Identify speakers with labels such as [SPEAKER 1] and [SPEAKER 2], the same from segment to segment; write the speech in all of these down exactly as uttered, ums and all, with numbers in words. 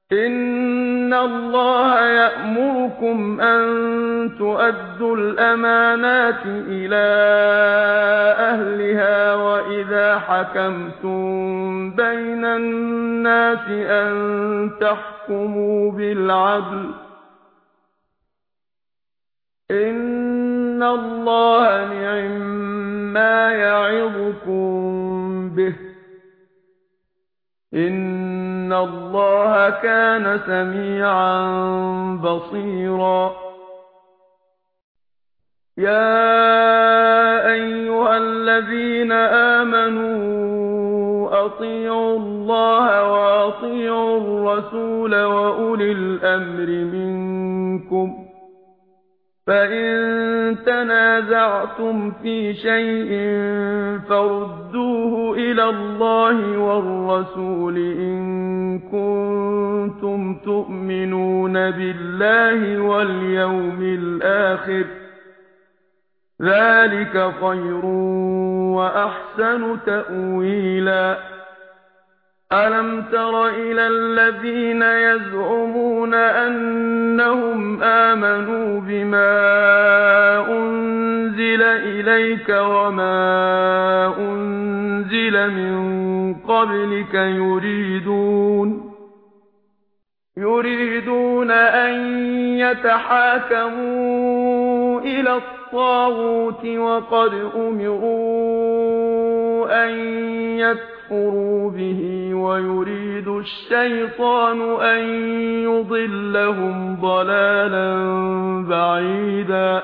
[SPEAKER 1] إِنَّ اللَّهَ يَأْمُرُكُمْ أَن تُؤَدُّوا الْأَمَانَاتِ إِلَىٰ أَهْلِهَا وَإِذَا حَكَمْتُم بَيْنَ النَّاسِ أَن تَحْكُمُوا بِالْعَدْلِ ۚ إِنَّ اللَّهَ نِعِمَّا يَعِظُكُم بِهِ ۗ إِنَّ اللَّهَ كَانَ سَمِيعًا بَصِيرًا. يَا أَيُّهَا الَّذِينَ آمَنُوا أَطِيعُوا اللَّهَ وَأَطِيعُوا الرَّسُولَ وَأُولِي الْأَمْرِ مِنكُمْ ۖ فَإِن تَنَازَعْتُمْ فِي شَيْءٍ فَرُدُّوهُ إِلَى اللَّهِ وَالرَّسُولِ إِن كُنتُمْ تُؤْمِنُونَ بِاللَّهِ وَالْيَوْمِ الْآخِرِ ۚ ذَٰلِكَ خَيْرٌ وَأَحْسَنُ تَأْوِيلًا. أَلَمْ تَرَ إِلَى الَّذِينَ يَزْعُمُونَ أَنَّهُمْ آمَنُوا بِمَا أُنزِلَ إِلَيْكَ وَمَا أُنزِلَ مِن قَبْلِكَ يُرِيدُونَ يُرِيدُونَ أَن يَتَحَاكَمُوا إِلَى الطَّاغُوتِ وَقَدْ أُمِرُوا أَن يَكْفُرُوا بِهِ وَيُرِيدُ الشَّيْطَانُ أَن يُضِلَّهُمْ ضَلَالًا بَعِيدًا.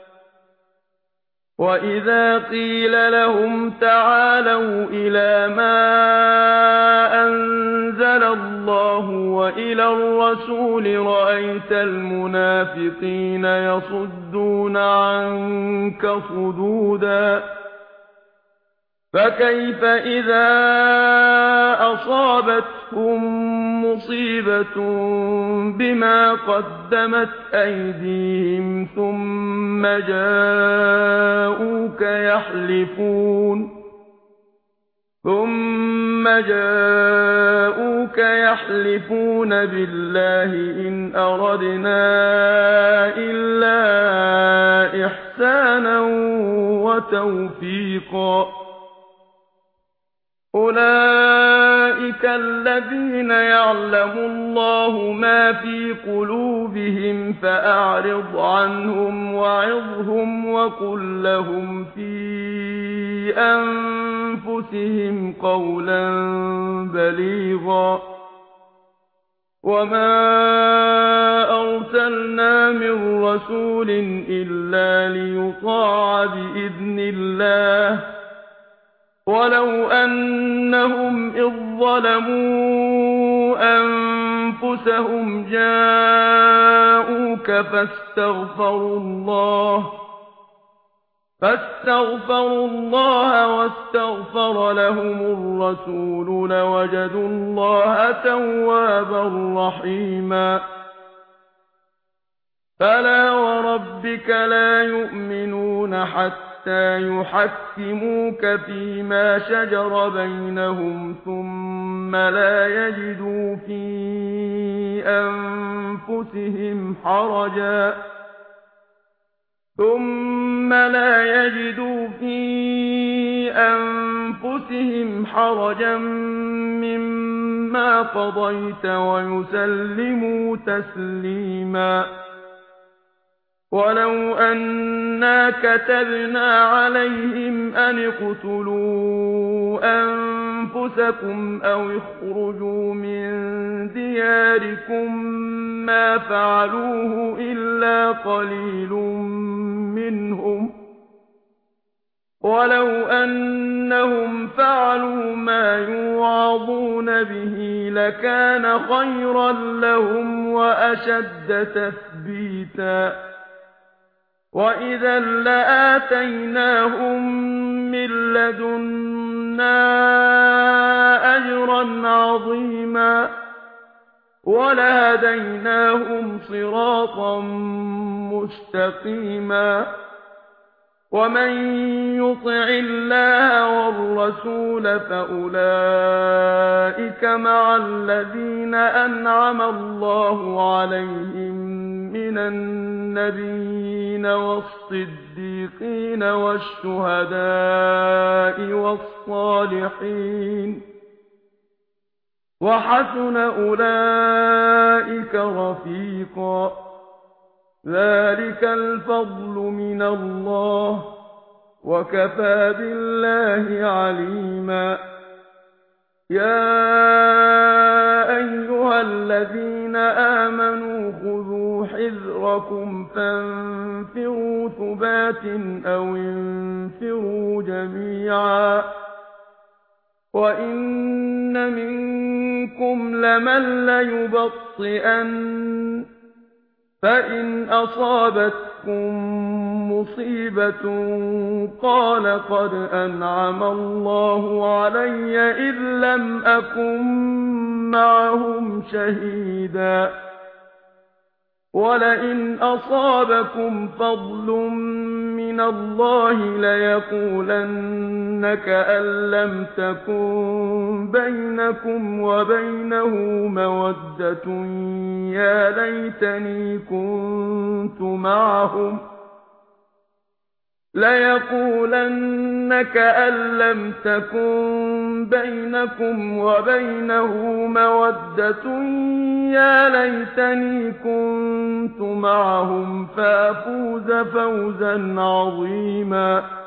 [SPEAKER 1] وَإِذَا قِيلَ لَهُمْ تَعَالَوْا إِلَىٰ مَا أَنزَلَ اللَّهُ وَإِلَى الرَّسُولِ رَأَيْتَ الْمُنَافِقِينَ يَصُدُّونَ عَنكَ صُدُودًا. فَكَيْفَ إِذَا أَصَابَتْهُم مُّصِيبَةٌ بِمَا قَدَّمَتْ أَيْدِيهِمْ ثُمَّ جَاءُوكَ يَحْلِفُونَ ثُمَّ جَاءُوكَ يَحْلِفُونَ بِاللَّهِ إِنْ أَرَدْنَا إِلَّا إِحْسَانًا وَتَوْفِيقًا. أُولَٰئِكَ الَّذِينَ يَعْلَمُ اللَّهُ مَا فِي قُلُوبِهِمْ فَأَعْرِضْ عَنْهُمْ وَعِظْهُمْ وَقُل لَّهُمْ فِي أَنفُسِهِمْ قَوْلًا بَلِيغًا. وَمَا أَرْسَلْنَا مِن رَّسُولٍ إِلَّا لِيُطَاعَ بِإِذْنِ اللَّهِ ۚ وَلَوْ أَنَّهُمْ إِذ ظَّلَمُوا أَنفُسَهُمْ جَاءُوكَ فَاسْتَغْفَرُوا اللَّهَ فَاسْتَغْفَرُوا اللَّهَ وَاسْتَغْفَرَ لَهُمُ الرَّسُولُ لَوَجَدُوا اللَّهَ تَوَّابًا رَّحِيمًا. فَلَا وَرَبِّكَ لَا يُؤْمِنُونَ حَتَّىٰ يُحَكِّمُوكَ فِيمَا شَجَرَ بَيْنَهُمْ ثُمَّ لَا يَجِدُوا فِي أَنفُسِهِمْ حَرَجًا ثُمَّ لَا يَجِدُوا فِي أَنفُسِهِمْ حَرَجًا مِّمَّا قَضَيْتَ وَيُسَلِّمُوا تَسْلِيمًا. وَلَوْ أَنَّا كَتَبْنَا عَلَيْهِمْ أَنِ اقْتُلُوا أَنفُسَكُمْ أَوِ اخْرُجُوا مِن دِيَارِكُم مَّا فَعَلُوهُ إِلَّا قَلِيلٌ مِّنْهُمْ ۖ وَلَوْ أَنَّهُمْ فَعَلُوا مَا يُوعَظُونَ بِهِ لَكَانَ خَيْرًا لَّهُمْ وَأَشَدَّ تَثْبِيتًا. وَإِذًا لَّآتَيْنَاهُم مِّن لَّدُنَّا أَجْرًا عَظِيمًا وَلَهَدَيْنَاهُمْ صِرَاطًا مُّسْتَقِيمًا. ومن يطع الله والرسول فأولئك مع الذين أنعم الله عليهم من النبيين والصديقين والشهداء والصالحين وحسن أولئك رفيقا ذلك الفضل من الله وكفى بالله عليما يا أيها الذين آمنوا خذوا حذركم فانفروا ثبات أو انفروا جميعا وإن منكم لمن ليبطئن فإن أصابتكم مصيبة قال قد أنعم الله علي إذ لم أكن معهم شهيدا ولئن أصابكم فضل من الله ليقولن كأن لم تكن بينكم وبينه مودة يا ليتني كنت معهم ليقولن كأن لم تكن بينكم وبينه مودة يا ليتني كنت معهم فأفوز فوزا عظيما